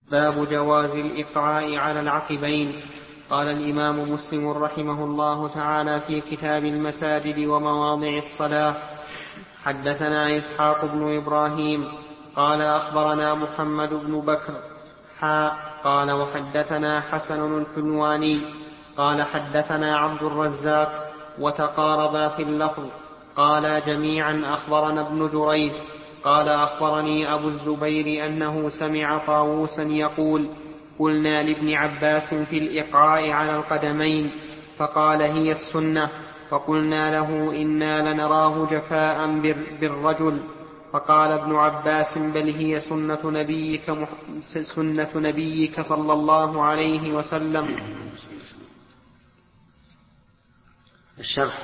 باب جواز الإقعاء على العقبين. قال الإمام مسلم رحمه الله تعالى في كتاب المساجد ومواضع الصلاة: حدثنا إسحاق بن إبراهيم قال أخبرنا محمد بن بكر قال وحدثنا حسن الحلواني قال حدثنا عبد الرزاق وتقاربا في اللفظ قال جميعا أخبرنا ابن جريج قال أخبرني أبو الزبير أنه سمع طاووسا يقول: قلنا لابن عباس في الإقعاء على القدمين فقال: هي السنة. فقلنا له: إنا لنراه جفاء بالرجل. فقال ابن عباس: بل هي سنة نبيك صلى الله عليه وسلم. الشرح: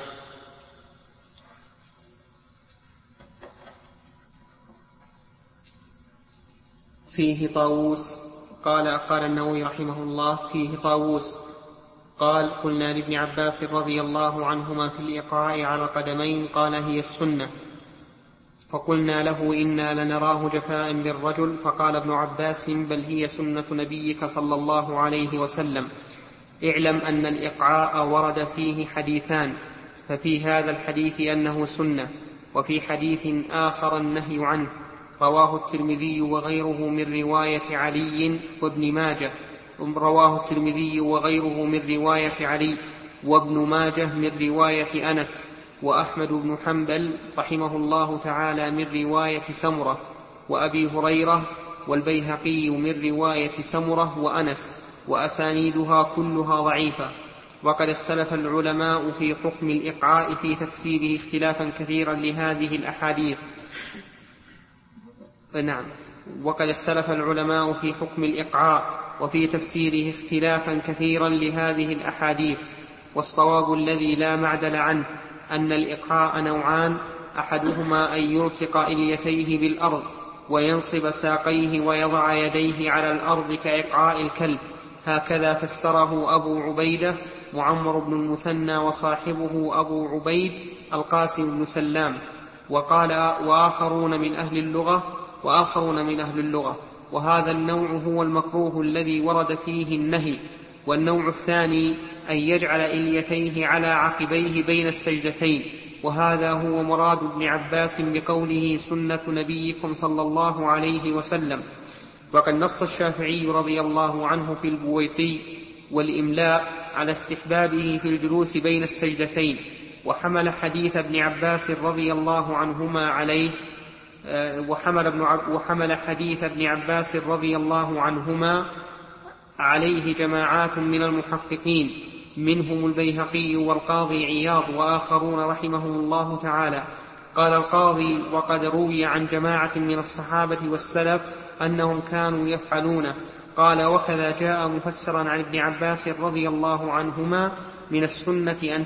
فيه طاووس. قال النووي رحمه الله: فيه طاووس قال: قلنا لابن عباس رضي الله عنهما في الإقعاء على القدمين قال: هي السنة. فقلنا له: إنا لنراه جفاء بالرجل. فقال ابن عباس: بل هي سنة نبيك صلى الله عليه وسلم. اعلم أن الإقعاء ورد فيه حديثان، ففي هذا الحديث أنه سنة، وفي حديث آخر النهي عنه، رواه الترمذي وغيره من رواية علي وابن ماجه. رواه الترمذي وغيره من رواية علي وابن ماجه من رواية أنس، وأحمد بن حنبل رحمه الله تعالى من رواية سمرة، وأبي هريرة، والبيهقي من رواية سمرة وأنس، وأسانيدها كلها ضعيفة. وقد اختلف العلماء في حكم الإقعاء في تفسيره اختلافا كثيرا لهذه الأحاديث. وقد اختلف العلماء في حكم الإقعاء وفي تفسيره اختلافا كثيرا لهذه الأحاديث، والصواب الذي لا معدل عنه أن الإقعاء نوعان: أحدهما أن يلصق إليتيه بالأرض وينصب ساقيه ويضع يديه على الأرض كإقعاء الكلب، هكذا فسره أبو عبيدة معمر بن المثنى وصاحبه أبو عبيد القاسم بن سلام، وقال وآخرون من أهل اللغة. وهذا النوع هو المكروه الذي ورد فيه النهي. والنوع الثاني أن يجعل إليتيه على عقبيه بين السجدتين، وهذا هو مراد ابن عباس بقوله: سنة نبيكم صلى الله عليه وسلم. وقد نص الشافعي رضي الله عنه في البويطي والإملاء على استحبابه في الجلوس بين السجدتين، وحمل حديث ابن عباس رضي الله عنهما عليه وحمل حديث ابن عباس رضي الله عنهما عليه جماعات من المحققين، منهم البيهقي والقاضي عياض وآخرون رحمهم الله تعالى. قال القاضي: وقد روي عن جماعة من الصحابة والسلف أنهم كانوا يفعلونه. قال: وكذا جاء مفسرا عن ابن عباس رضي الله عنهما: من السنة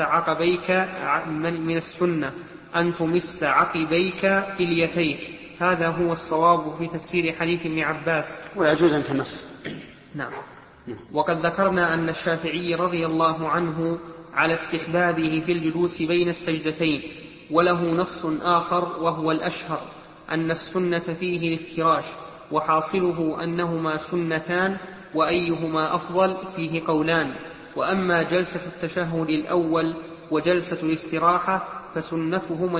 أن تمس عقبيك إليتيك. هذا هو الصواب في تفسير حديث ابن عباس. ويجوز أن تمس. نعم. وقد ذكرنا أن الشافعي رضي الله عنه على استحبابه في الجلوس بين السجدتين، وله نص آخر وهو الأشهر أن السنة فيه الافتراش، وحاصله أنهما سنتان، وأيهما أفضل فيه قولان. وأما جلسة التشهد الأول وجلسة الاستراحة فسنتهما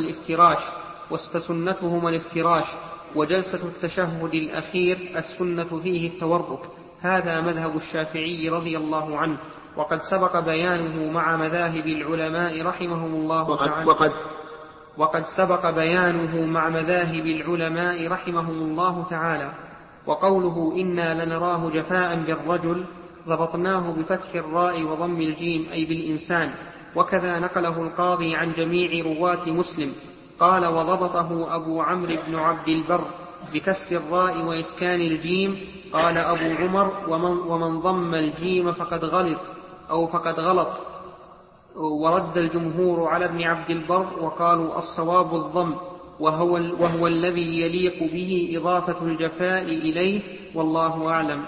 الافتراش، وجلسة التشهد الأخير السنة فيه التورك. هذا مذهب الشافعي رضي الله عنه، وقد سبق بيانه مع مذاهب العلماء رحمهم الله تعالى. وقد سبق بيانه مع مذاهب العلماء رحمهم الله تعالى. وقوله: إنا لنراه جفاء بالرجل، ضبطناه بفتح الراء وضم الجيم أي بالإنسان. وكذا نقله القاضي عن جميع رواة مسلم. قال: وضبطه أبو عمرو بن عبد البر بكسر الراء وإسكان الجيم. قال أبو عمر: ومن ضم الجيم فقد غلط. ورد الجمهور على ابن عبد البر وقالوا: الصواب الضم، وهو الذي يليق به إضافة الجفاء إليه، والله أعلم.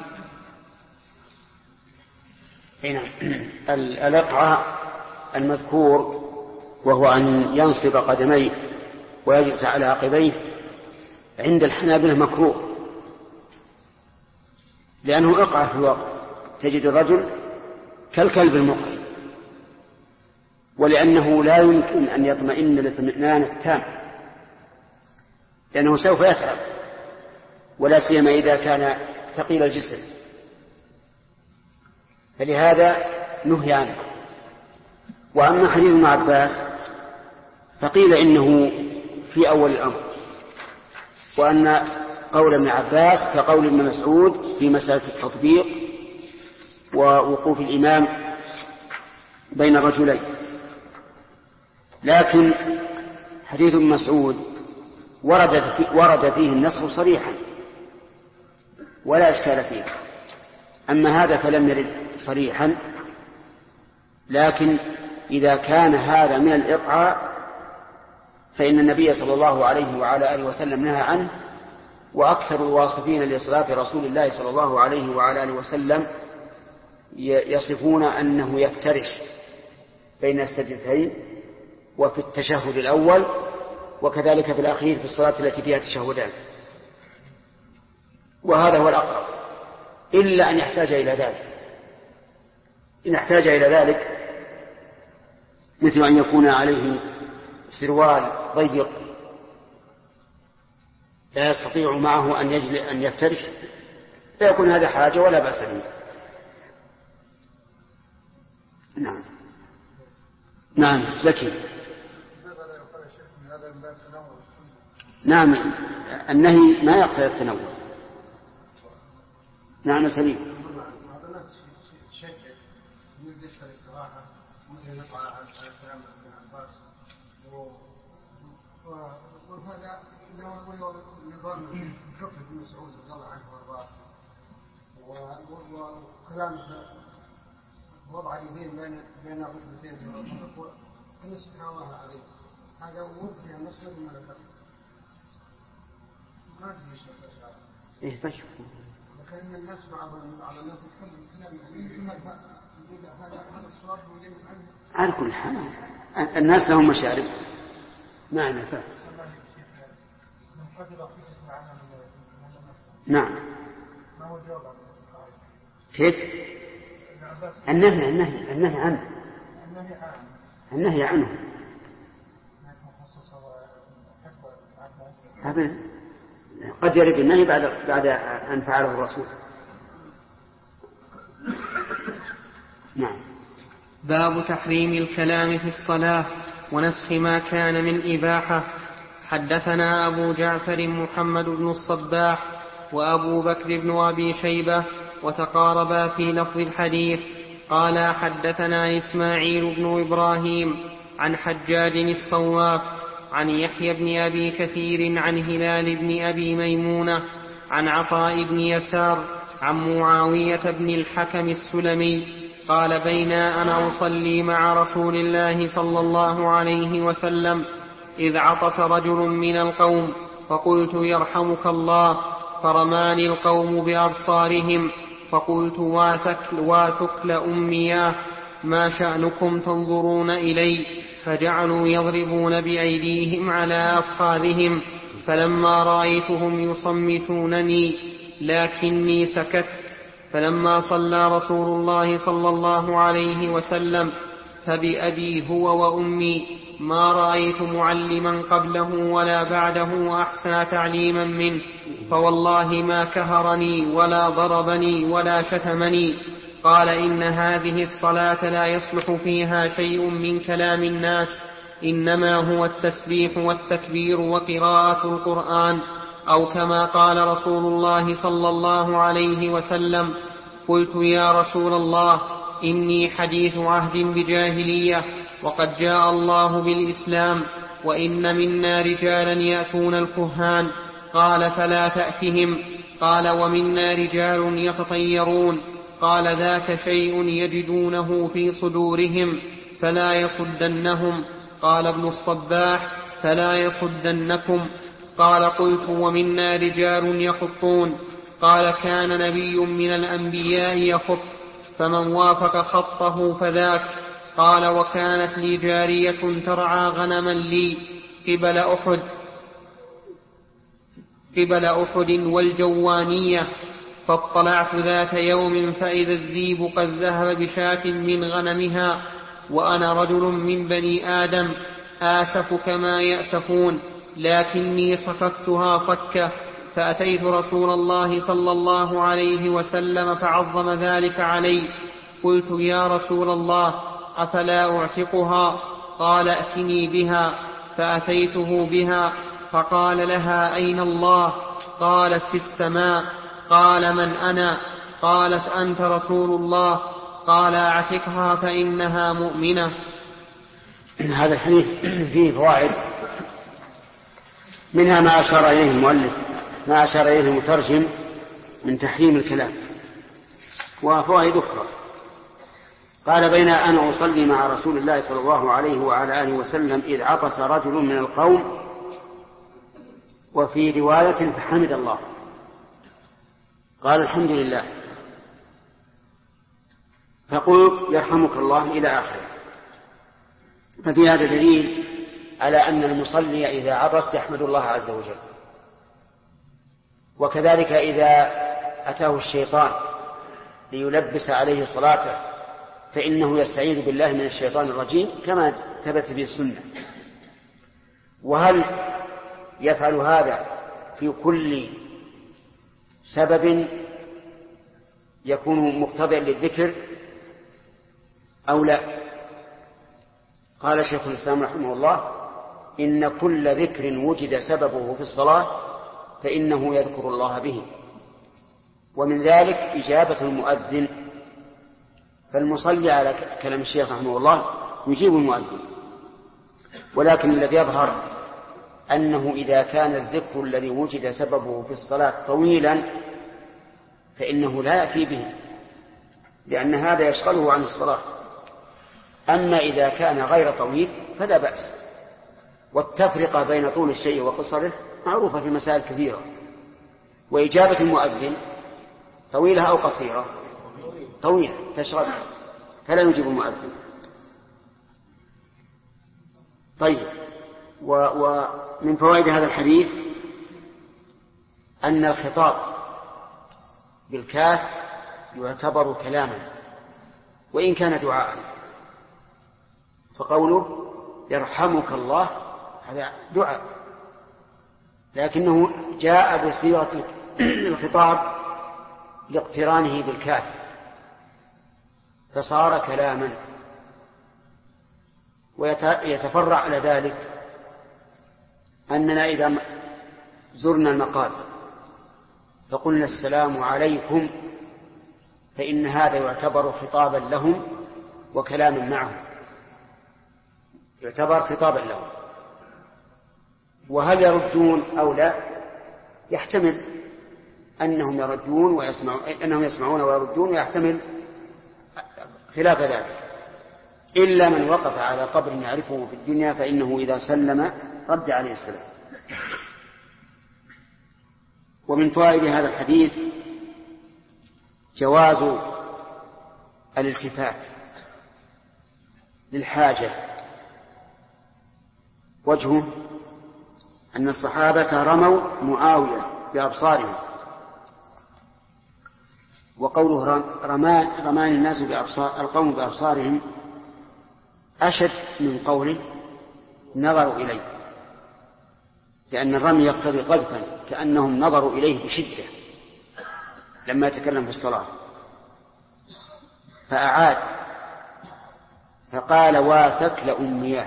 الإقعاء المذكور وهو أن ينصب قدميه ويجلس على عقبيه عند الحنابلة مكروه، لأنه إقعاء في الواقع، تجد الرجل كالكلب المقعد، ولأنه لا يمكن أن يطمئن الاطمئنان التام، لأنه سوف يتعب، ولا سيما إذا كان ثقيل الجسم، فلهذا نهي عنه. وأما حديث ابن عباس فقيل إنه في أول الأمر، وأن قول ابن عباس كقول ابن مسعود في مسألة التطبيق ووقوف الإمام بين الرجلين. لكن حديث ابن مسعود ورد فيه النسخ صريحا ولا إشكال فيه، أما هذا فلم يرد صريحا. لكن إذا كان هذا من الإقعاء فإن النبي صلى الله عليه وعلى آله وسلم نهى عنه، وأكثر الواصفين لصلاة رسول الله صلى الله عليه وعلى آله وسلم يصفون أنه يفترش بين السجدتين وفي التشهد الأول، وكذلك في الأخير في الصلاة التي فيها تشهدان، وهذا هو الأقرب، إلا أن يحتاج إلى ذلك. إن احتاج إلى ذلك مثل أن يكون عليه سروال ضيق لا يستطيع معه أن يفترش، فيكون هذا حاجة ولا بأس به. نعم نعم زكي. نعم النهي ما يقتضي التنوع. نعم سليم. وهذا نظام فقه ابن مسعود رضي الله عنه وارضاه، وكلامه وضع اليدين بين الركبتين كما سبحان الله العظيم، هذا وفي النص ما ذكر ما ادري ايش الاشعار. ايه طيب، لكن الناس بعض الناس يتكلم كلام هذا الصواب ويجب عنه على كل حال. الناس لهم مشارب. نعم فهم. نعم. كيف؟ النهي عنه أبدا. قد يرد النهي بعد أن فعله الرسول. نعم. باب تحريم الكلام في الصلاة ونسخ ما كان من إباحة. حدثنا أبو جعفر محمد بن الصباح وأبو بكر بن أبي شيبة وتقاربا في لفظ الحديث. قال حدثنا إسماعيل بن إبراهيم عن حجاج الصواف عن يحيى بن أبي كثير عن هلال بن أبي ميمونة عن عطاء بن يسار عن معاوية بن الحكم السلمي قال بينا أنا أصلي مع رسول الله صلى الله عليه وسلم إذ عطس رجل من القوم فقلت يرحمك الله، فرماني القوم بأبصارهم فقلت واثكل أمياه ما شأنكم تنظرون إلي؟ فجعلوا يضربون بأيديهم على أفخاذهم، فلما رأيتهم يصمتونني لكني سكت. فلما صلى رسول الله صلى الله عليه وسلم فبأبي هو وأمي ما رأيت معلما قبله ولا بعده أحسن تعليما منه، فوالله ما كهرني ولا ضربني ولا شتمني. قال إن هذه الصلاة لا يصلح فيها شيء من كلام الناس، إنما هو التسبيح والتكبير وقراءة القرآن، أو كما قال رسول الله صلى الله عليه وسلم. قلت يا رسول الله إني حديث عهد بجاهلية وقد جاء الله بالإسلام، وإن منا رجالا يأتون الكهان. قال فلا تأتهم. قال ومنا رجال يتطيرون. قال ذاك شيء يجدونه في صدورهم فلا يصدنهم. قال ابن الصباح فلا يصدنكم. قال قلت ومنا رجال يخطون. قال كان نبي من الأنبياء يخط، فمن وافق خطه فذاك. قال وكانت لي جارية ترعى غنما لي قبل أحد والجوانية، فاطلعت ذات يوم فإذا الذيب قد ذهب بشاة من غنمها، وأنا رجل من بني آدم آسف كما يأسفون، لكني صككتها صكة، فأتيت رسول الله صلى الله عليه وسلم فعظم ذلك علي. قلت يا رسول الله أفلا أعتقها؟ قال ائتني بها. فأتيته بها فقال لها أين الله؟ قالت في السماء. قال من أنا؟ قالت أنت رسول الله. قال اعتقها فإنها مؤمنة. هذا الحديث فيه فوائد، منها ما أشار إليه المؤلف، ما أشار إليه المترجم من تحريم الكلام، وفوائد أخرى. قال بين أنا أصلي مع رسول الله صلى الله عليه وعلى آله وسلم إذ عطس رجل من القوم، وفي رواية فحمد الله، قال الحمد لله، فقلت يرحمك الله إلى آخره. ففي هذا دليل على أن المصلي إذا عطس يحمد الله عز وجل. وكذلك إذا أتاه الشيطان ليلبس عليه صلاته فإنه يستعيذ بالله من الشيطان الرجيم كما ثبت في السنة. وهل يفعل هذا في كل سبب يكون مقتضيا للذكر أو لا؟ قال شيخ الإسلام رحمه الله إن كل ذكر وجد سببه في الصلاة فإنه يذكر الله به، ومن ذلك إجابة المؤذن. فالمصلي على كلام الشيخ رحمه الله يجيب المؤذن، ولكن الذي يظهر أنه إذا كان الذكر الذي وجد سببه في الصلاة طويلا فإنه لا يأتي به، لأن هذا يشغله عن الصلاة. أما إذا كان غير طويل فلا بأس. والتفرقة بين طول الشيء وقصره معروفة في مسائل كثيرة. وإجابة المؤذن طويلة أو قصيرة؟ طويلة تشغله فلا يجيب المؤذن. طيب، ومن فوائد هذا الحديث أن الخطاب بالكاف يعتبر كلاما وإن كان دعاء، فقوله يرحمك الله هذا دعاء، لكنه جاء بصيغة الخطاب لاقترانه بالكاف فصار كلاما. ويتفرع على ذلك أننا إذا زرنا المقابر فقلنا السلام عليكم فإن هذا يعتبر خطابا لهم وكلاما معهم، يعتبر خطابا لهم. وهل يردون أو لا؟ يحتمل أنهم يردون ويسمعون، أنهم يسمعون ويردون، ويحتمل خلاف ذلك، إلا من وقف على قبر يعرفه في الدنيا فإنه إذا سلم رد عليه السلام. ومن فوائد هذا الحديث جواز الالتفات للحاجة. وجهه أن الصحابة رموا معاوية بأبصارهم، وقوله رمان الناس القوم بأبصارهم أشد من قوله نظروا إليه، لأن الرمي يقتضي قذفا كأنهم نظروا إليه بشدة لما يتكلم في الصلاة. فأعاد فقال واثكل أمياه،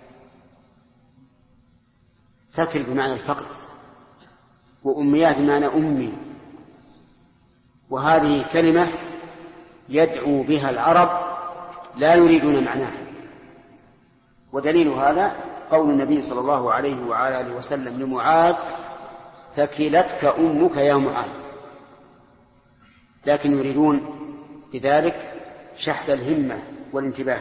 ثكل بمعنى الفقر، وأمياه بمعنى أمي، وهذه كلمة يدعو بها العرب لا يريدون معناها. ودليل هذا قول النبي صلى الله عليه وعلى آله وسلم لمعاذ ثكلتك أمك يا معاذ، لكن يريدون بذلك شحذ الهمة والانتباه.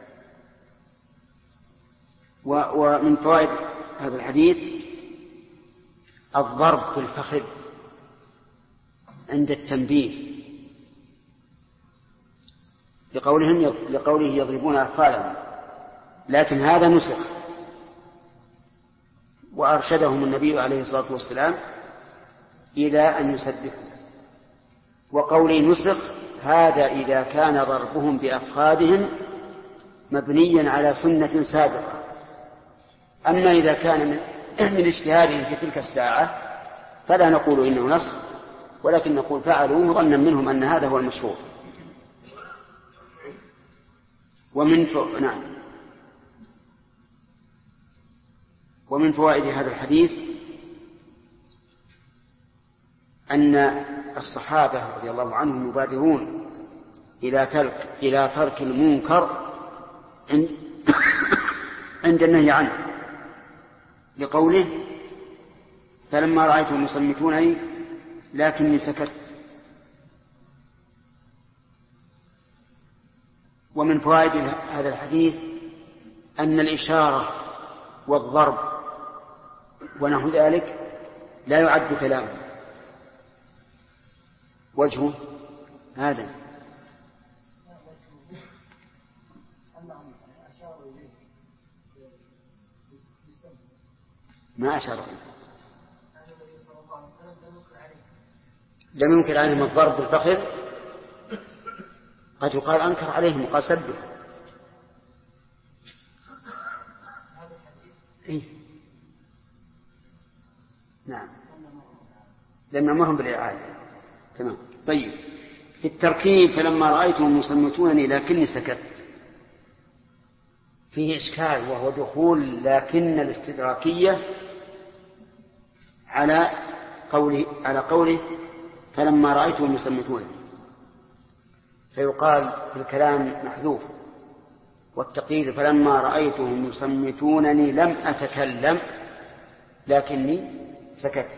ومن فوائد هذا الحديث الضرب في الفخذ عند التنبيه، لقوله يضربون أفخاذهم، لكن هذا نسخ، وأرشدهم النبي عليه الصلاة والسلام إلى أن يسدفوا. وقولي نسخ هذا إذا كان ضربهم بأفخاذهم مبنيا على سنة سابقة. أما إذا كان من اجتهادهم في تلك الساعة فلا نقول إنه نسخ، ولكن نقول فعلوا ظنا منهم أن هذا هو المشهور. ومن فوائد هذا الحديث أن الصحابة رضي الله عنهم يبادرون إلى ترك المنكر عند النهي عنه، لقوله فلما رأيتهم يصمتونني لكني سكت. ومن فوائد هذا الحديث أن الإشارة والضرب ونحو ذلك لا يعد كلاما. وجهه هذا ما أشار لم ينكر عليهم الضرب بالفخذ، قد يقال أنكر عليهم وقال سبه. إيه؟ نعم، لم يأمرهم بالإعادة. تمام. طيب، في التركيب فلما رأيتهم يصمتونني لكني سكت فيه إشكال، وهو دخول لكن الاستدراكية على قوله فلما رأيتهم يصمتونني، فيقال في الكلام محذوف، والتقدير فلما رأيتهم يصمتونني لم أتكلم لكني سكت.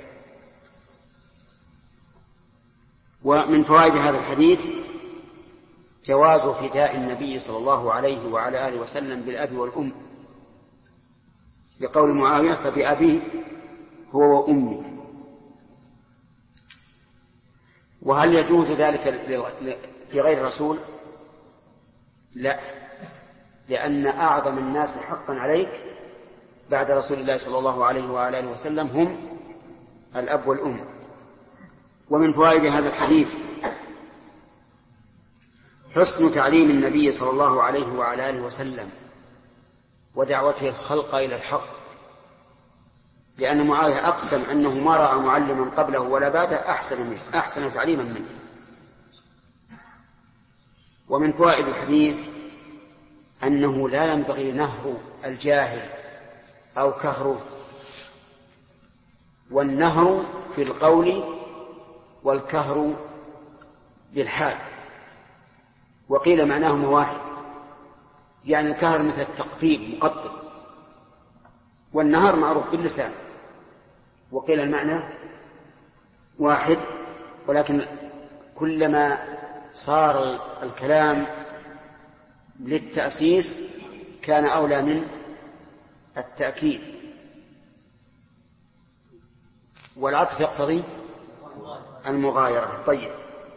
ومن فوائد هذا الحديث جواز فداء النبي صلى الله عليه وعلى آله وسلم بالأب والأم، لقول معاوية فبأبي هو وأمي. وهل يجوز ذلك في غير الرسول؟ لا، لأن أعظم الناس حقا عليك بعد رسول الله صلى الله عليه وعلى آله وسلم هم الأب والأم. ومن فوائد هذا الحديث حسن تعليم النبي صلى الله عليه وعلى آله وسلم ودعوته الخلق إلى الحق، لأن معاوية أقسم أنه ما رأى معلما قبله ولا بعده أحسن تعليما منه. ومن فوائد الحديث أنه لا ينبغي نهر الجاهل أو كهره، والنهر في القول والكهر بالحال، وقيل معناهما واحد، يعني الكهر مثل التقطيب مقطب، والنهر معروف باللسان، وقيل المعنى واحد، ولكن كلما صار الكلام للتأسيس كان أولى من التأكيد، والعطف يقتضي المغايرة. طيب،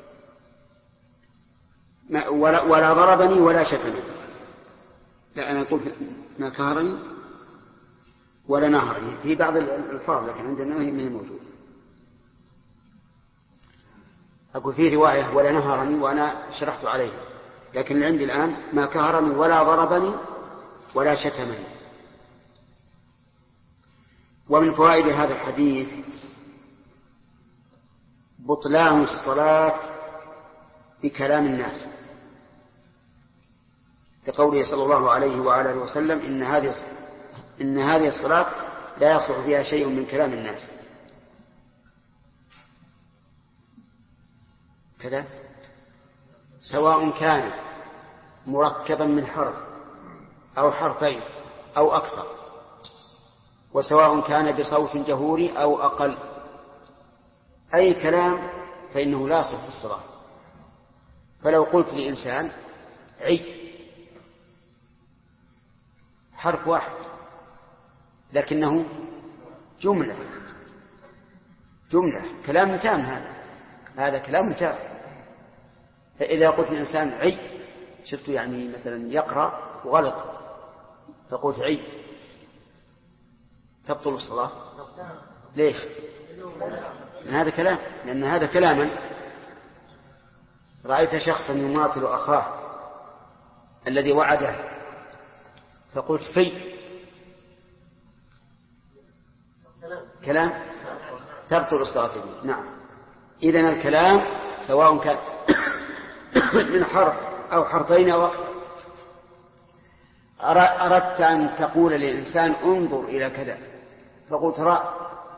ولا ضربني ولا شتمني، لا أنا قلت ما كهرني ولا نهرني في بعض الألفاظ، لكن عندنا ما هي موجودة. أقول في رواية ولا نهرني وأنا شرحت عليه، لكن عندي الآن ما كهرني ولا ضربني ولا شتمني. ومن فوائد هذا الحديث بطلان الصلاة بكلام الناس، لقوله صلى الله عليه وعلى آله وسلم إن هذه الصلاة لا يصلح فيها شيء من كلام الناس. كذا سواء كان مركبا من حرف أو حرفين أو أكثر، وسواء كان بصوت جهوري أو أقل، أي كلام فإنه لا يصلح في الصلاة. فلو قلت لإنسان عي، حرف واحد لكنه جملة كلام تام، هذا كلام تام. فإذا قلت لإنسان عي، شفت يعني مثلا يقرأ وغلط فقلت عي، تبطل الصلاة. ليش؟ لأن هذا كلاما رأيت شخصا يماطل أخاه الذي وعده فقلت في كلام تبطل الصلاة به. نعم، إذن الكلام سواء كان من حرف أو حرفين أو أكثر. أردت أن تقول للإنسان انظر إلى كذا فقلت رأى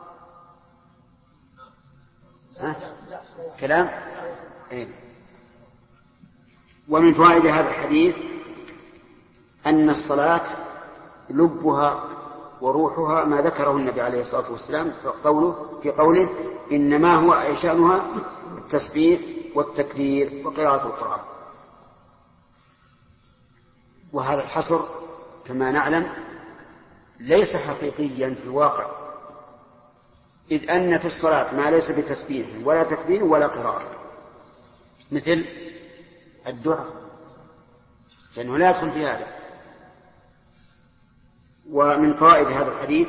كلام إيه. ومن فوائد هذا الحديث أن الصلاة لبها وروحها ما ذكره النبي عليه الصلاة والسلام في قوله إنما هو شأنها التسبيح والتكبير وقراءة القرآن. وهذا الحصر كما نعلم ليس حقيقيا في الواقع، إذ أن في الصلاة ما ليس بتسبيح ولا تكبير ولا قراءة، مثل الدعاء لأنه لا يدخل في هذا. ومن فوائد هذا الحديث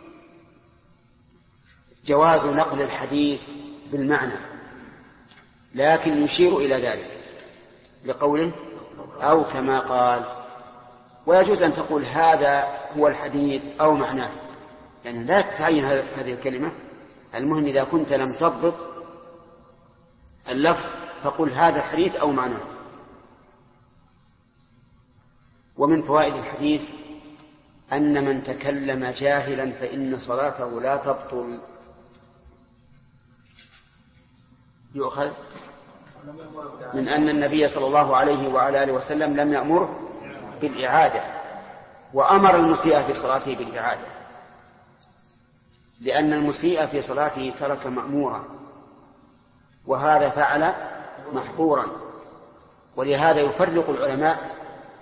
جواز نقل الحديث بالمعنى، لكن يشير إلى ذلك لقوله أو كما قال. ويجوز أن تقول هذا هو الحديث أو معناه، يعني لا تعين هذه الكلمة، المهم إذا كنت لم تضبط اللفظ فقل هذا الحديث أو معناه. ومن فوائد الحديث أن من تكلم جاهلا فإن صلاته لا تبطل. يؤخذ من أن النبي صلى الله عليه وعلى آله وسلم لم يأمره بالإعادة، وأمر المسيء في صلاته بالإعادة، لأن المسيء في صلاته ترك مأمورا وهذا فعل محظورا. ولهذا يفرق العلماء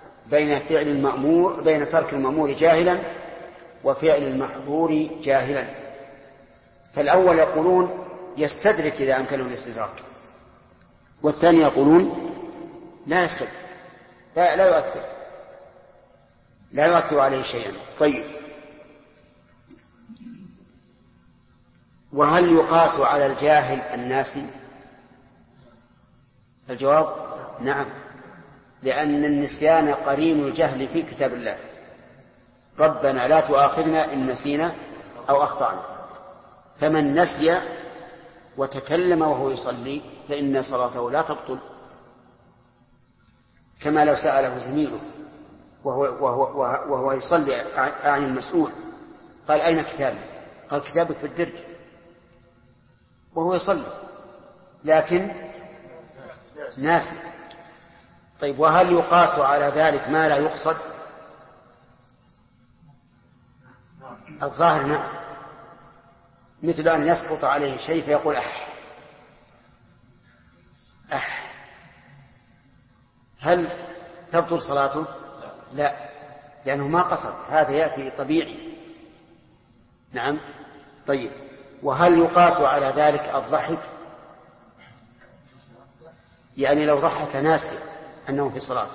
بين ترك المأمور جاهلا وفعل المحظور جاهلا. فالأول يقولون يستدرك إذا أمكنه الاستدراك، والثاني يقولون لا يستدرك، لا يؤثر عليه شيئا. طيب، وهل يقاس على الجاهل الناسي؟ الجواب نعم، لأن النسيان قرين الجهل في كتاب الله، ربنا لا تؤاخذنا إن نسينا أو أخطأنا. فمن نسي وتكلم وهو يصلي فإن صلاته لا تبطل، كما لو سأله زميله وهو يصلي عن المسؤول قال أين كتابي؟ قال كتابك في الدرج، وهو يصلي لكن ناسي. طيب، وهل يقاس على ذلك ما لا يقصد؟ الظاهر نعم، مثل أن يسقط عليه شيء فيقول هل تبطل صلاته؟ لا، لأنه ما قصد، هذا يأتي طبيعي. نعم. طيب، وهل يقاس على ذلك الضحك؟ يعني لو ضحك ناسي أنه في صلاة،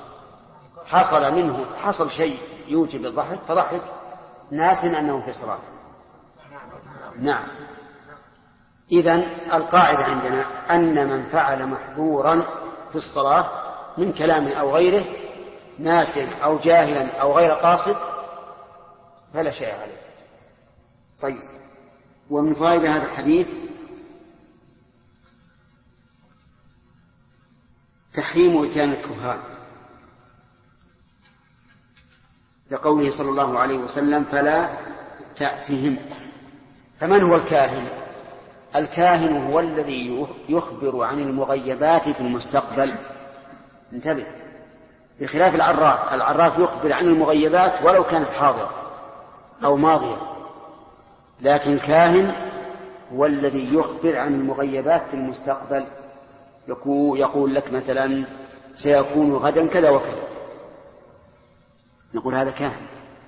حصل شيء يوجب الضحك فضحك ناس أنه في صلاة. نعم. إذن القاعدة عندنا أن من فعل محظورا في الصلاة من كلام أو غيره ناس أو جاهلا أو غير قاصد فلا شيء عليه. طيب، ومن فوائد هذا الحديث تحريم إتيان الكهان، لقوله صلى الله عليه وسلم فلا تأتهم. فمن هو الكاهن؟ الكاهن هو الذي يخبر عن المغيبات في المستقبل. انتبه، بخلاف العراف يخبر عن المغيبات ولو كانت حاضرة أو ماضية، لكن الكاهن هو الذي يخبر عن المغيبات في المستقبل، يقول لك مثلا سيكون غدا كذا وكذا، نقول هذا كاهن.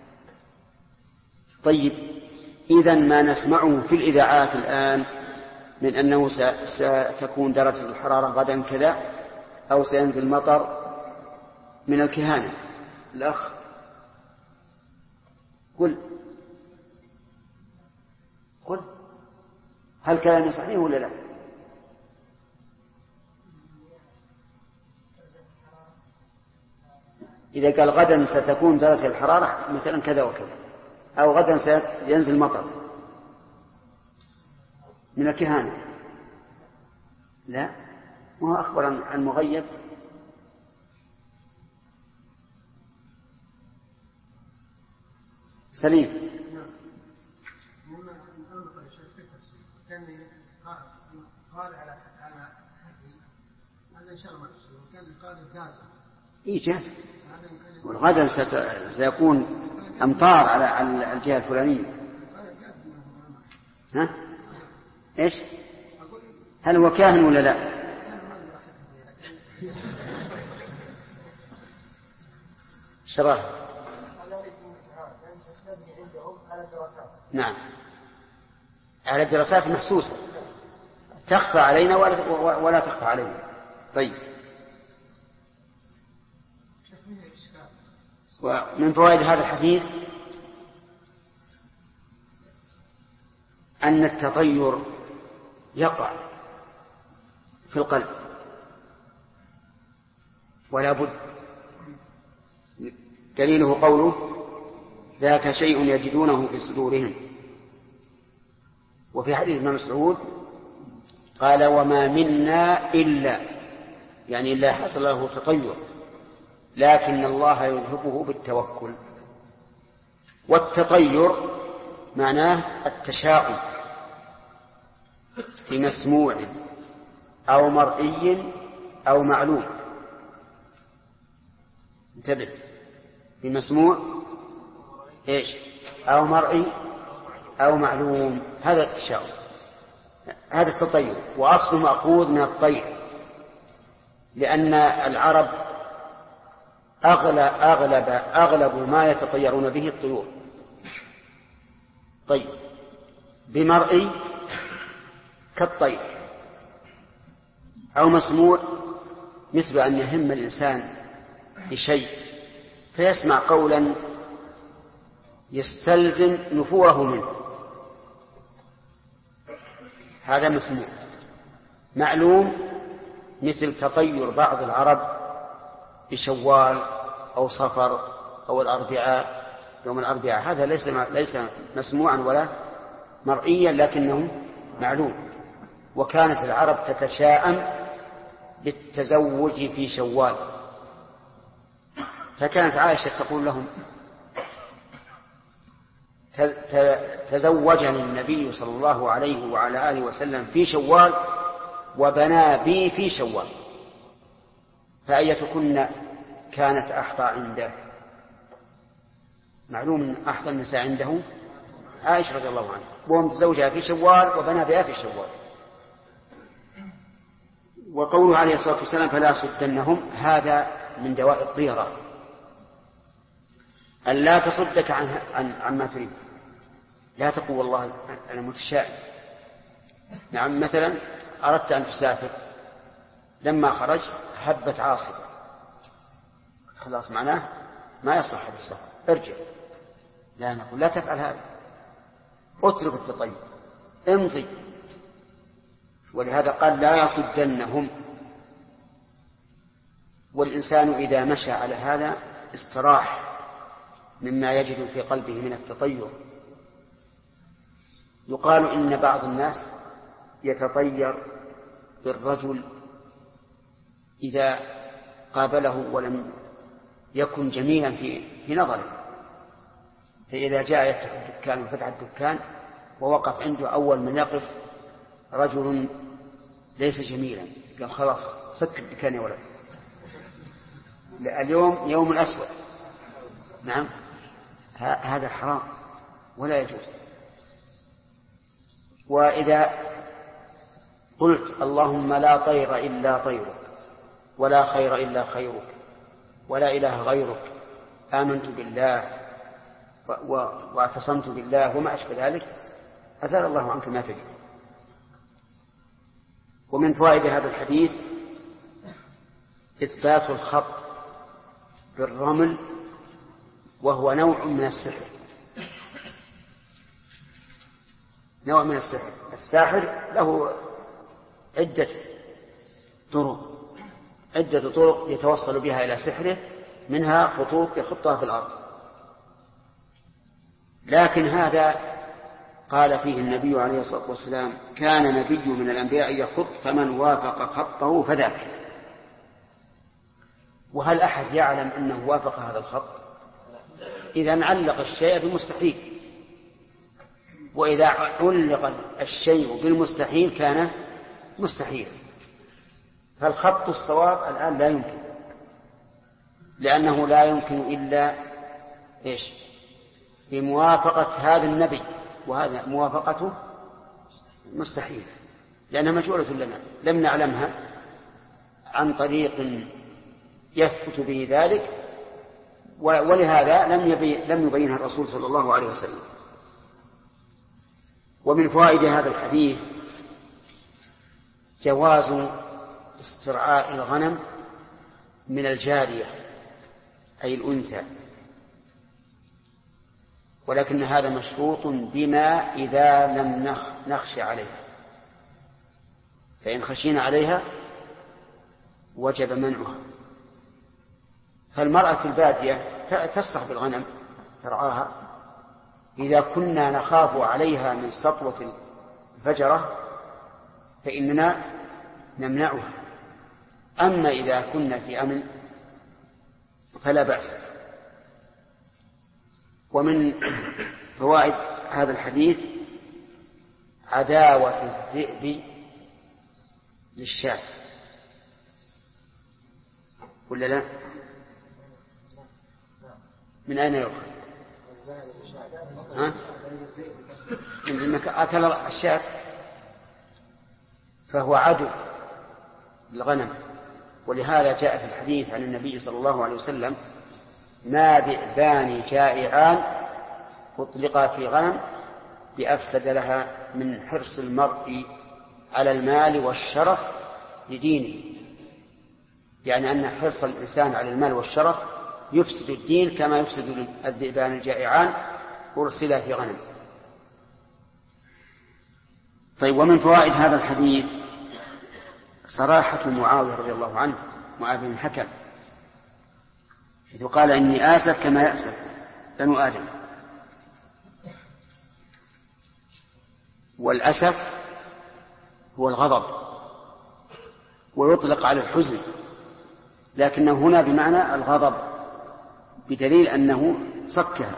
طيب، إذن ما نسمعه في الإذاعات الآن من أنه ستكون درجة الحرارة غدا كذا أو سينزل مطر من الكهانة. الأخ قل هل كلامي صحيح ولا لا؟ إذا قال غدا ستكون درجة الحرارة مثلا كذا وكذا، أو غدا سينزل مطر من الكهانة، لا، وهو أخبر عن مغيب. سليم. جاز. والغدا سيكون أمطار على الجهة الفلانية. ها؟ إيش؟ هل هو كاهن ولا لا؟ شرح. نعم، على الدراسات محسوسة تخفى علينا ولا تخفى علينا. طيب، ومن فوائد هذا الحديث أن التطير يقع في القلب ولا بد. دليله قوله ذاك شيء يجدونه في صدورهم. وفي حديث ابن مسعود قال وما منا إلا، يعني إلا حصل له تطير، لكن الله يذهبه بالتوكل. والتطير معناه التشاؤم في مسموع أو مرئي أو معلوم. انتبه، في مسموع إيش؟ أو مرئي أو معلوم، هذا التشاؤم، هذا التطير. وأصله مأخوذ من الطير، لأن العرب أغلب ما يتطيرون به الطيور. طيب، بمرئي كالطير، أو مسموع مثل أن يهم الإنسان بشيء فيسمع قولا يستلزم نفوره منه، هذا مسموع. معلوم مثل تطير بعض العرب بشوال أو صفر أو الأربعاء، يوم الأربعاء، هذا ليس مسموعا ولا مرئيا، لكنه معلوم. وكانت العرب تتشاءم بالتزوج في شوال، فكانت عائشة تقول لهم تزوجني النبي صلى الله عليه وعلى آله وسلم في شوال وبنى بي في شوال، فأيتكن كانت أحظى عنده؟ معلوم أن أحظى النساء عنده عائشة رضي الله عنها، وهو متزوجها في شوال وبنى بها في شوال. وقوله عليه الصلاة والسلام فلا صدنهم، هذا من دواء الطيرة، أن لا تصدك عما تريد. لا تقول والله أنا متشائم. نعم، مثلا أردت أن تسافر، لما خرجت هبت عاصفة، خلاص معناه ما يصلح هذا السفر، ارجع. لا، نقول لا تفعل هذا، اترك التطير، امضي. ولهذا قال لا يصدنهم. والإنسان إذا مشى على هذا استراح مما يجد في قلبه من التطير. يقال إن بعض الناس يتطير بالرجل إذا قابله ولم يكن جميلا في نظره، فإذا جاء يفتح الدكان وفتح الدكان ووقف عنده أول من يقف رجل ليس جميلا، قال خلاص سك الدكان يا ولد، اليوم يوم أسود. نعم، هذا حرام ولا يجوز. وإذا قلت اللهم لا طير إلا طيرك ولا خير إلا خيرك ولا إله غيرك، آمنت بالله واعتصمت بالله وما أشبه ذلك، أزال الله عنك ما تجد. ومن فوائد هذا الحديث إثبات الخط بالرمل، وهو نوع من السحر، نوع من السحر. الساحر له عدة طرق يتوصل بها إلى سحره، منها خطوط يخطها في الأرض. لكن هذا قال فيه النبي عليه الصلاة والسلام: كان نبي من الأنبياء يخط فمن وافق خطه فذاك. وهل أحد يعلم أنه وافق هذا الخط؟ إذا علق الشيء بالمستحيل، وإذا علق الشيء بالمستحيل كان مستحيل. فالخط الصواب الآن لا يمكن، لأنه لا يمكن إلا بموافقة هذا النبي، وهذا موافقته مستحيل لأنها مجهولة لنا، لم نعلمها عن طريق يثبت به ذلك، ولهذا لم يبينها الرسول صلى الله عليه وسلم. ومن فوائد هذا الحديث جواز استرعاء الغنم من الجارية أي الأنثى، ولكن هذا مشروط بما إذا لم نخشى عليها، فإن خشينا عليها وجب منعها. فالمرأة في البادية تسرح بالغنم ترعاها، إذا كنا نخاف عليها من سطوة الفجرة فإننا نمنعها، أما إذا كنا في أمن فلا بأس. ومن فوائد هذا الحديث عداوة الذئب للشاة، ولا لا؟ من أين يؤخذ؟ من أنك أكل الشاة فهو عدو للغنم، ولهذا جاء في الحديث عن النبي صلى الله عليه وسلم: ما ذئبان جائعان أطلقا في غنم بأفسد لها من حرص المرء على المال والشرف لدينه، يعني أن حرص الإنسان على المال والشرف يفسد الدين كما يفسد الذئبان الجائعان أرسلا في غنم. طيب، ومن فوائد هذا الحديث صراحة معاوية رضي الله عنه، معاذ بن الحكم، حيث قال: إني آسف كما يأسف بنو آدم. والأسف هو الغضب، ويطلق على الحزن، لكنه هنا بمعنى الغضب، بدليل أنه سكها.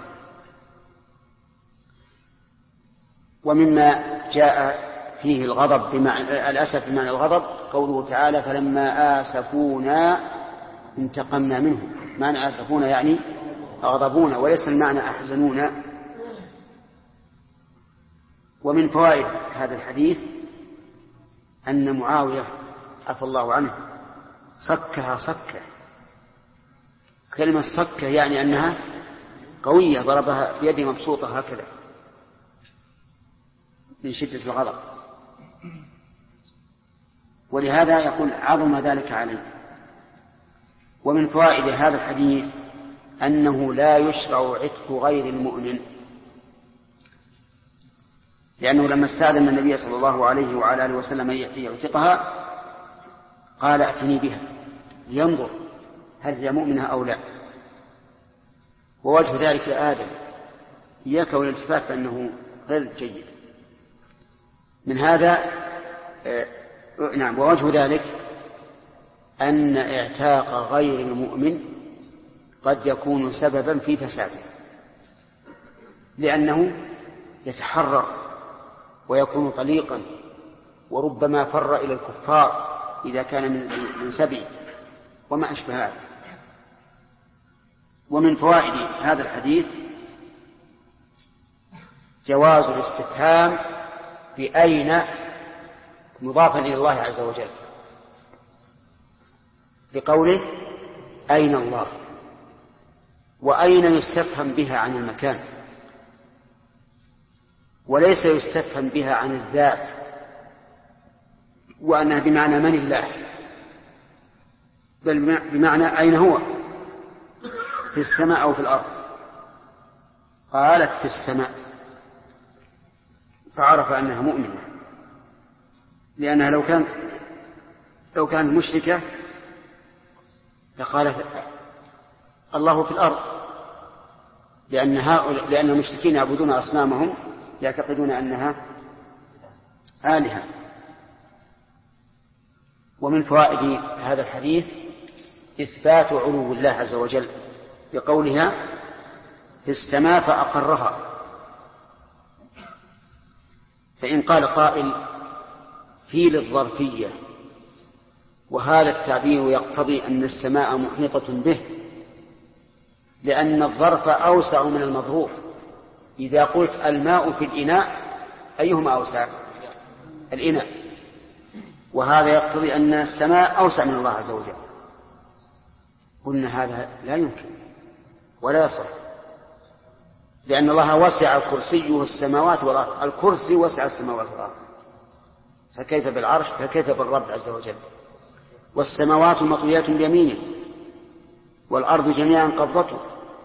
ومما جاء فيه الغضب بمعنى الأسف بمعنى الغضب قوله تعالى: فلما آسفونا انتقمنا منهم. معنى آسفونا يعني أغضبونا، وليس المعنى أحزنونا. ومن فوائد هذا الحديث أن معاوية عفى الله عنه سكها سكة. كلمة سكة يعني أنها قوية، ضربها بيده مبسوطة هكذا من شدة الغضب، ولهذا يقول: عظم ذلك عليه. ومن فوائد هذا الحديث أنه لا يشرع عتق غير المؤمن، لأنه لما استأذن النبي صلى الله عليه وعلى آله وسلم يعتقها قال: ائتني بها لينظر هل هي مؤمنة أو لا. ووجه ذلك يا آدم إياك والالتفات فإنه غير جيد. من هذا ووجه ذلك أن اعتاق غير المؤمن قد يكون سببا في فساده، لأنه يتحرر ويكون طليقا، وربما فر إلى الكفار إذا كان من سبي وما أشبه هذا. ومن فوائد هذا الحديث جواز الاستفهام بأين مضافا إلى الله عز وجل، بقوله: أين الله؟ وأين يستفهم بها عن المكان، وليس يستفهم بها عن الذات، وأنها بمعنى من الله، بل بمعنى أين هو، في السماء أو في الأرض. قالت: في السماء، فعرف أنها مؤمنة، لأنها لو كانت مشركة لقالت الله في الأرض، لأن المشركين يعبدون أصنامهم يعتقدون أنها آلهة. ومن فوائد هذا الحديث إثبات علو الله عز وجل بقولها في السماء فأقرها. فإن قال قائل في للظرفية، وهذا التعبير يقتضي أن السماء محيطة به، لأن الظرف أوسع من المظروف. إذا قلت الماء في الإناء أيهما أوسع؟ الإناء. وهذا يقتضي أن السماء أوسع من الله عز وجل. قلنا هذا لا يمكن ولا يصح، لأن الله وسع كرسيه السماوات والأرض، الكرسي وسع السماوات والأرض، فكيف بالعرش؟ فكيف بالرب عز وجل؟ والسماوات مطويات بيمينه والأرض جميعا قبضته.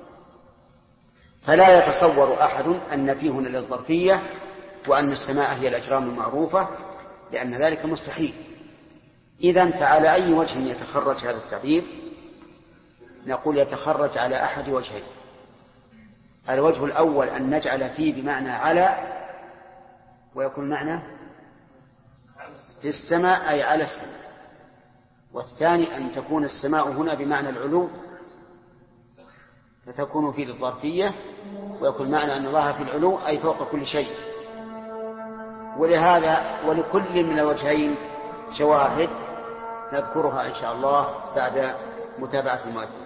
فلا يتصور أحد أن فيه هنا للظرفية وأن السماء هي الأجرام المعروفة، لأن ذلك مستحيل. إذن فعلى أي وجه يتخرج هذا التعبير؟ نقول يتخرج على أحد وجهين. الوجه الأول أن نجعل فيه بمعنى على، ويكون معنى في السماء أي على السماء. والثاني أن تكون السماء هنا بمعنى العلو، فتكون فيه للظرفية، ويكون معنى أن الله في العلو أي فوق كل شيء. ولهذا ولكل من الوجهين شواهد نذكرها إن شاء الله بعد متابعة المؤلف.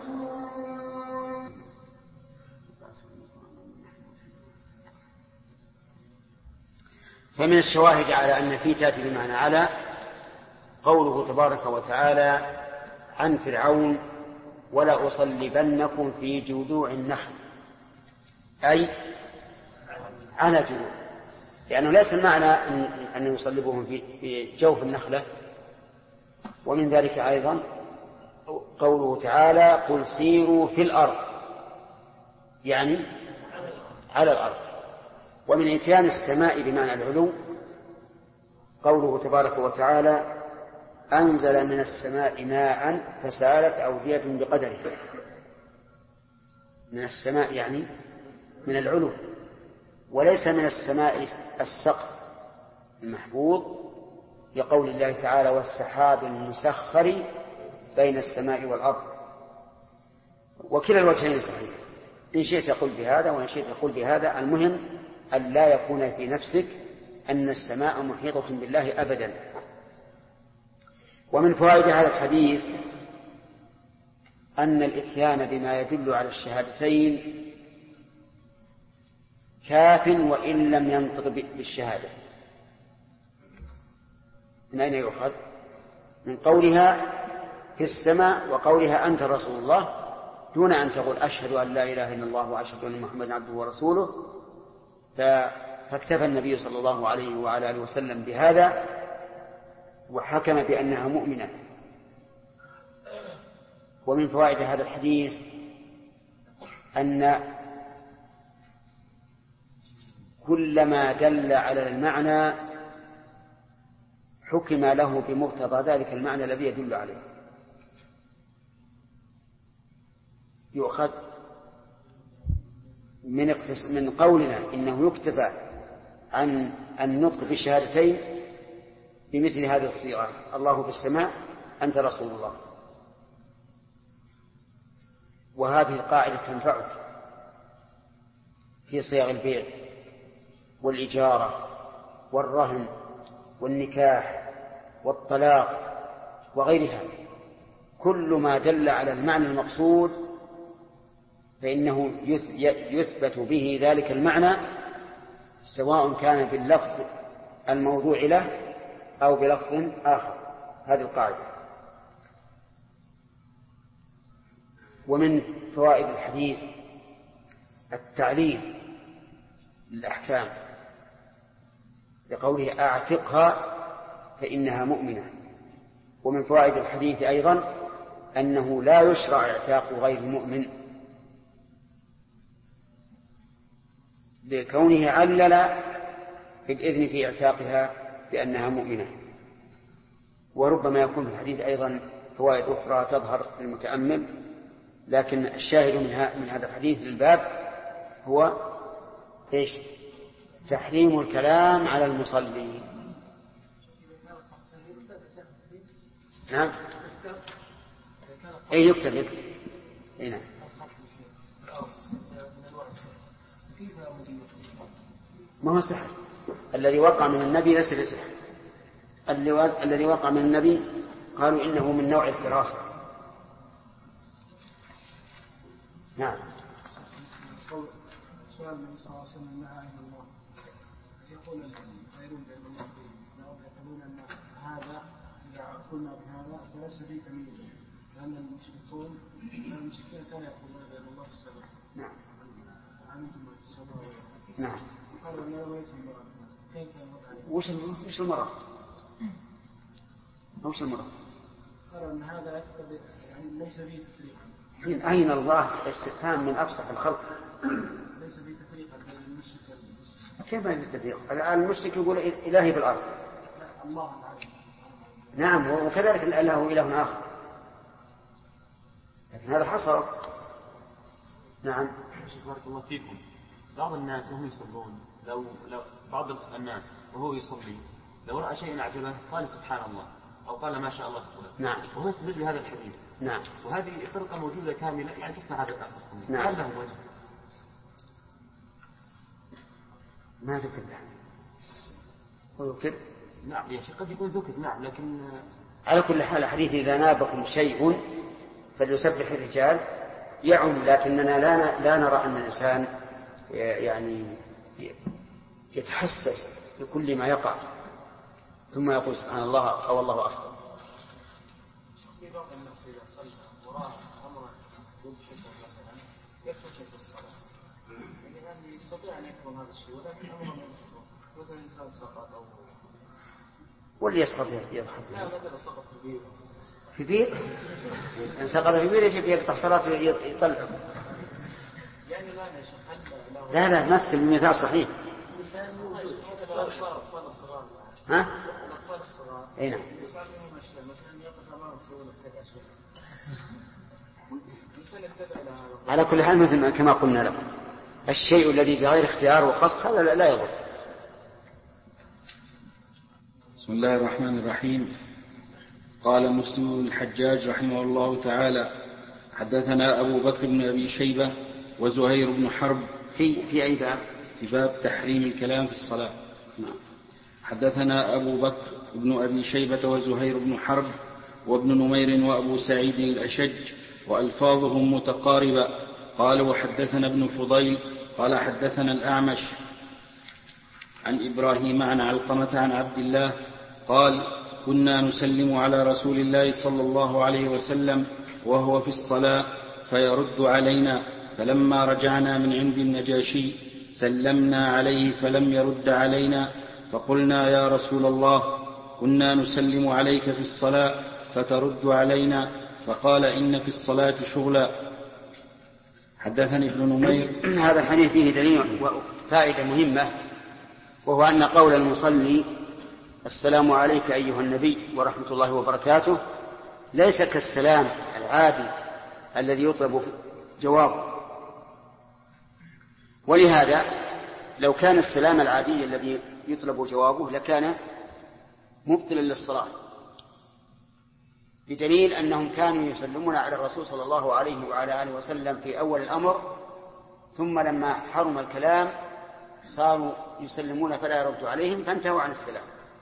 فمن الشواهد على أن في تأتي بمعنى على قوله تبارك وتعالى عن فرعون ولا أصلبنكم في جذوع النخل، أي على جذوع، لأنه ليس المعنى أن يصلبهم في جوف النخلة. ومن ذلك أيضا قوله تعالى قل سيروا في الأرض، يعني على الأرض. ومن إتيان السماء بمعنى العلو قوله تبارك وتعالى أنزل من السماء ماء فسالت أودية بقدره. من السماء يعني من العلو، وليس من السماء السقف المحفوظ، لقول الله تعالى والسحاب المسخر بين السماء والأرض. وكلا الوجهين صحيح، إن شئت يقول بهذا وإن شئت يقول بهذا. المهم أن لا يكون في نفسك أن السماء محيطة بالله أبدا. ومن فوائد هذا الحديث أن الإتيان بما يدل على الشهادتين كاف وإن لم ينطق بالشهادة. من أين يؤخذ؟ من قولها في السماء وقولها أنت رسول الله، دون أن تقول أشهد أن لا إله إلا الله وأشهد أن محمدا عبده ورسوله. فاكتفى النبي صلى الله عليه وعلى آله وسلم بهذا وحكم بأنها مؤمنة. ومن فوائد هذا الحديث أن كلما دل على المعنى حكم له بمقتضى ذلك المعنى الذي يدل عليه. يؤخذ من قولنا إنه يكتفى عن النطق بالشهادتين بمثل هذه الصيغة الله في السماء أنت رسول الله. وهذه القاعدة تنفعك في صيغ البيع والإجارة والرهن والنكاح والطلاق وغيرها. كل ما دل على المعنى المقصود فإنه يثبت به ذلك المعنى، سواء كان باللفظ الموضوع له أو بلفظ آخر. هذه القاعدة. ومن فوائد الحديث التعليل للأحكام لقوله أعتقها فإنها مؤمنة. ومن فوائد الحديث أيضا أنه لا يشرع اعتاق غير المؤمن، لكونه علل بالإذن في اعتاقها بأنها مؤمنة. وربما يكون في الحديث أيضا فوائد أخرى تظهر للمتأمل، لكن الشاهد من هذا الحديث للباب هو إيش؟ تحريم الكلام على المصلي. نعم. أي يكتب. أي نعم. ما هو سحر. الذي وقع من النبي ليس بسحر. الذي وقع من النبي قالوا إنه من نوع الفراسة. نعم. سؤال النبي صلى الله عليه وسلم نهى عن الله يقول الغيرون بأن الله يقولون أن هذا إذا قلنا بهذا فليس فيه تمييز لأن المشركين كانوا يقولون بأن الله في السماء. نعم. أنتم في السماء. نعم. قالوا أن لا يسمى كيف وش المرأة؟ وش المرأة؟ قالوا أن هذا يعني ليس فيه تفريق. أين الله استفهام من أفصح الخلق؟ ليس فيه تفريق بين المشرك والمسلم. كيف ما فيه تفريق؟ المشرك يقول إلهي في الأرض. الله نعم، وكذلك الإله إله آخر، لكن هذا حصل. نعم. بارك الله فيكم. بعض الناس وهم يصلون لو بعض الناس وهو يصلي لو رأى شيئا أعجبه قال سبحان الله أو قال ما شاء الله في الصلاة. نعم. وهو يستدل بهذا الحديث. نعم. وهذه فرقة موجودة كاملة يعني تصنع هذا التصنيف. نعم. هل له وجه؟ ما ذكر له. وذكر. نعم يا شيخ قد يكون ذكر نعم لكن على كل حال الحديث إذا نابكم شيء فليسبح الرجال يعم، لكننا لا نرى أن الإنسان يعني يتحسس بكل ما يقع ثم يقول سبحان الله أو الله أكبر. في بعض الناس إذا صلى وراء أمر يضحك مثلا يختصر في الصلاة يعني يستطيع أن يفهم هذا الشيء ولكن أمر من مثلا إنسان سقط أو واللي يسقط يضحك. لا مثلا سقط في بير. في بير؟ إن سقط في بير يجب يقطع صلاته يطلعه. يعني لا يا شيخ لا مثل بمثال صحيح. الأطفال الصغار. ها؟ الأطفال الصغار. أي نعم. يساعدهم أشياء مثلا يقف أمامهم يسوون كذا شيء. الإنسان يستدعي على هذا. على كل حال مثل كما قلنا لكم الشيء الذي بغير اختيار وخاص هذا لا يضر. بسم الله الرحمن الرحيم. قال مسلم بن الحجاج رحمه الله تعالى حدثنا أبو بكر بن أبي شيبة وزهير بن حرب في أي باب؟ في باب تحريم الكلام في الصلاة. حدثنا أبو بكر بن أبي شيبة وزهير بن حرب وابن نمير وأبو سعيد الأشج وألفاظهم متقاربة. قال وحدثنا ابن فضيل قال حدثنا الأعمش عن إبراهيم عن علقمة عن عبد الله قال كنا نسلم على رسول الله صلى الله عليه وسلم وهو في الصلاة فيرد علينا، فلما رجعنا من عند النجاشي سلمنا عليه فلم يرد علينا، فقلنا يا رسول الله كنا نسلم عليك في الصلاة فترد علينا، فقال إن في الصلاة شغلا. حدثني ابن نمير. هذا الحديث فيه دليل وفائدة مهمة، وهو أن قول المصلي السلام عليك أيها النبي ورحمة الله وبركاته ليس كالسلام العادي الذي يطلب جوابه. ولهذا لو كان السلام العادي الذي يطلب جوابه لكان مبطلا للصلاة، بدليل أنهم كانوا يسلمون على الرسول صلى الله عليه وعلى آله وسلم في أول الأمر، ثم لما حرم الكلام صاروا يسلمون فلا يرد عليهم فانتهوا عن السلام.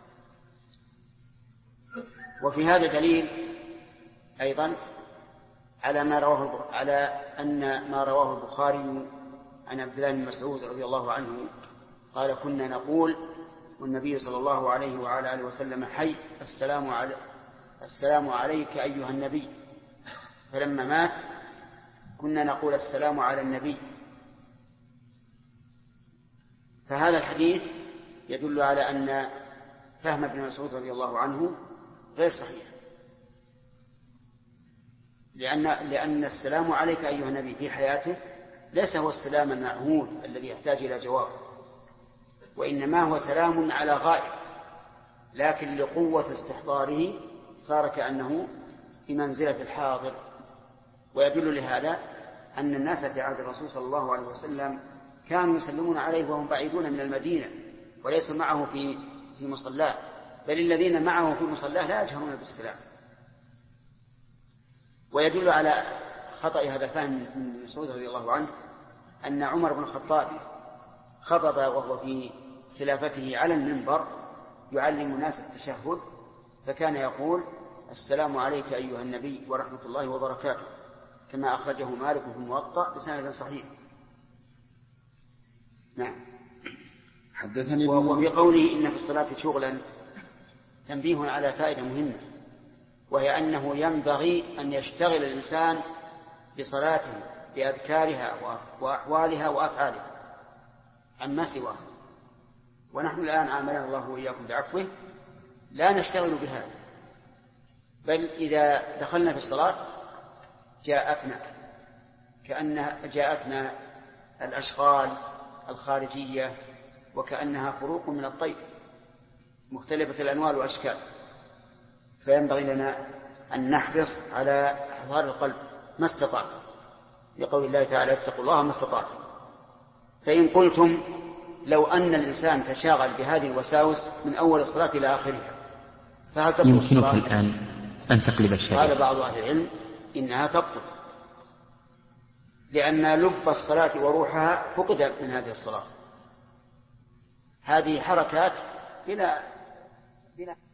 وفي هذا دليل أيضا على أن ما رواه البخاري عن عبد الله بن مسعود رضي الله عنه قال كنا نقول والنبي صلى الله عليه وعلى آله وسلم حي السلام عليك أيها النبي، فلما مات كنا نقول السلام على النبي. فهذا الحديث يدل على أن فهم ابن مسعود رضي الله عنه غير صحيح، لأن السلام عليك أيها النبي في حياته ليس هو السلام المعهود الذي يحتاج إلى جواب، وإنما هو سلام على غائب، لكن لقوة استحضاره صار كأنه في منزلة الحاضر ويدل لهذا أن الناس في عهد الرسول صلى الله عليه وسلم كانوا يسلمون عليه وهم بعيدون من المدينة وليسوا معه في مصلاه، بل الذين معه في مصلاه لا يجهرون بالسلام. ويدل على خطأ هذا الفهم من مسعود رضي الله عنه أن عمر بن الخطاب خطب وهو في خلافته على المنبر يعلم الناس التشهد، فكان يقول: السلام عليك أيها النبي ورحمة الله وبركاته، كما أخرجه مالك في الموطأ بسند صحيح. نعم. حدثني وفي قوله إن في الصلاة شغلا تنبيه على فائدة مهمة، وهي أنه ينبغي أن يشتغل الإنسان بصلاته بأذكارها وأحوالها وأفعالها عما سواه. ونحن الآن عاملنا الله وإياكم بعفوه لا نشتغل بهذا، بل إذا دخلنا في الصلاة جاءتنا الأشغال الخارجية وكأنها فروق من الطير مختلفة الأنواع والأشكال، فينبغي لنا أن نحرص على إحضار القلب ما استطعت، لقول الله تعالى: اتقوا الله ما استطعتم. فإن قلتم لو أن الإنسان تشاغل بهذه الوساوس من أول الصلاة إلى آخرها فهل تبطل الصلاة؟ يمكنك الآن أن تقلب الشريط. قال بعض أهل العلم إنها تبطل، لأن لب الصلاة وروحها فقد من هذه الصلاة. هذه حركات بلا